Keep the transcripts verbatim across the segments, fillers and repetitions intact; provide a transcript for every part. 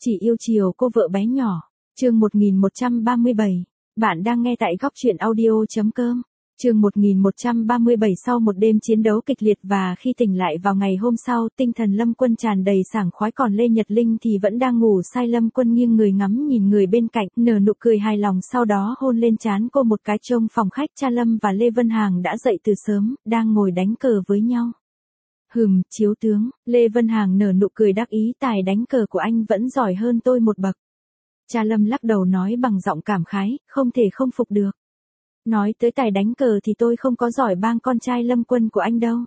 Chỉ yêu chiều cô vợ bé nhỏ. Chương một nghìn một trăm ba mươi bảy. Bạn đang nghe tại góc truyện audio.com. Chương một nghìn một trăm ba mươi bảy. Sau một đêm chiến đấu kịch liệt và khi tỉnh lại vào ngày hôm sau, tinh thần Lâm Quân tràn đầy sảng khoái, còn Lê Nhật Linh thì vẫn đang ngủ say. Lâm Quân nghiêng người ngắm nhìn người bên cạnh, nở nụ cười hài lòng, sau đó hôn lên trán cô một cái. Trong phòng khách, cha Lâm và Lê Vân Hàng đã dậy từ sớm, đang ngồi đánh cờ với nhau. Hừm, chiếu tướng, Lê Vân Hàng nở nụ cười đắc ý, tài đánh cờ của anh vẫn giỏi hơn tôi một bậc. Cha Lâm lắc đầu nói bằng giọng cảm khái, không thể không phục được. Nói tới tài đánh cờ thì tôi không có giỏi bằng con trai Lâm Quân của anh đâu.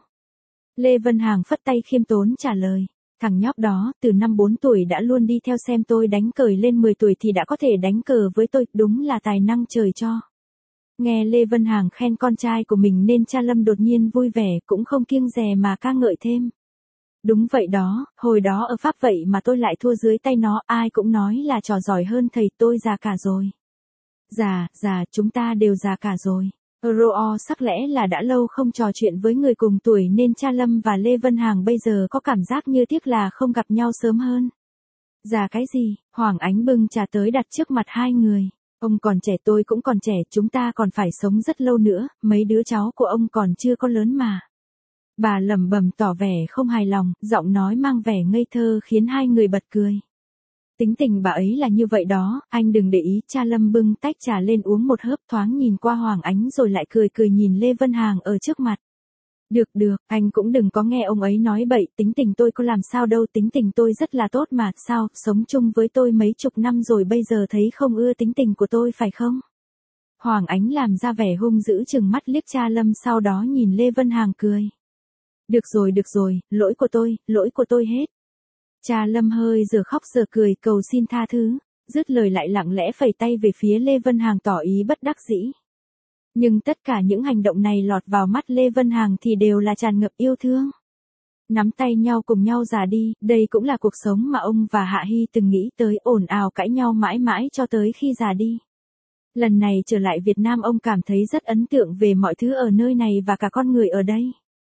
Lê Vân Hàng phất tay khiêm tốn trả lời. Thằng nhóc đó, từ năm bốn tuổi đã luôn đi theo xem tôi đánh cờ, lên mười tuổi thì đã có thể đánh cờ với tôi, đúng là tài năng trời cho. Nghe Lê Vân Hàng khen con trai của mình nên cha Lâm đột nhiên vui vẻ, cũng không kiêng dè mà ca ngợi thêm. Đúng vậy đó, hồi đó ở Pháp vậy mà tôi lại thua dưới tay nó, ai cũng nói là trò giỏi hơn thầy, tôi già cả rồi. Già, già, chúng ta đều già cả rồi. Roo sắc lẽ là đã lâu không trò chuyện với người cùng tuổi nên cha Lâm và Lê Vân Hàng bây giờ có cảm giác như tiếc là không gặp nhau sớm hơn. Già cái gì? Hoàng Ánh bưng trà tới đặt trước mặt hai người. Ông còn trẻ, tôi cũng còn trẻ, chúng ta còn phải sống rất lâu nữa, mấy đứa cháu của ông còn chưa có lớn mà. Bà lẩm bẩm tỏ vẻ không hài lòng, giọng nói mang vẻ ngây thơ khiến hai người bật cười. Tính tình bà ấy là như vậy đó, anh đừng để ý. Cha Lâm bưng tách trà lên uống một hớp, thoáng nhìn qua Hoàng Ánh rồi lại cười cười nhìn Lê Vân Hàng ở trước mặt. Được được, anh cũng đừng có nghe ông ấy nói bậy, tính tình tôi có làm sao đâu, tính tình tôi rất là tốt mà, sao, sống chung với tôi mấy chục năm rồi bây giờ thấy không ưa tính tình của tôi phải không? Hoàng Ánh làm ra vẻ hung dữ chừng mắt liếc cha Lâm, sau đó nhìn Lê Vân Hàng cười. Được rồi được rồi, lỗi của tôi, lỗi của tôi hết. Cha Lâm hơi giờ khóc giờ cười cầu xin tha thứ, dứt lời lại lặng lẽ phẩy tay về phía Lê Vân Hàng tỏ ý bất đắc dĩ. Nhưng tất cả những hành động này lọt vào mắt Lê Vân Hàng thì đều là tràn ngập yêu thương. Nắm tay nhau cùng nhau già đi, đây cũng là cuộc sống mà ông và Hạ Hy từng nghĩ tới, ồn ào cãi nhau mãi mãi cho tới khi già đi. Lần này trở lại Việt Nam, ông cảm thấy rất ấn tượng về mọi thứ ở nơi này và cả con người ở đây.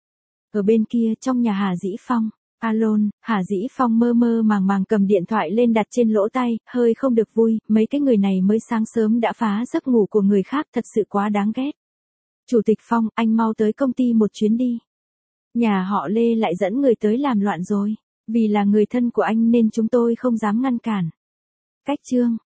Ở bên kia, trong nhà Hà Dĩ Phong, Alon, Hà Dĩ Phong mơ mơ màng màng cầm điện thoại lên đặt trên lỗ tai, hơi không được vui, mấy cái người này mới sáng sớm đã phá giấc ngủ của người khác, thật sự quá đáng ghét. Chủ tịch Phong, anh mau tới công ty một chuyến đi. Nhà họ Lê lại dẫn người tới làm loạn rồi, vì là người thân của anh nên chúng tôi không dám ngăn cản. Cách chương,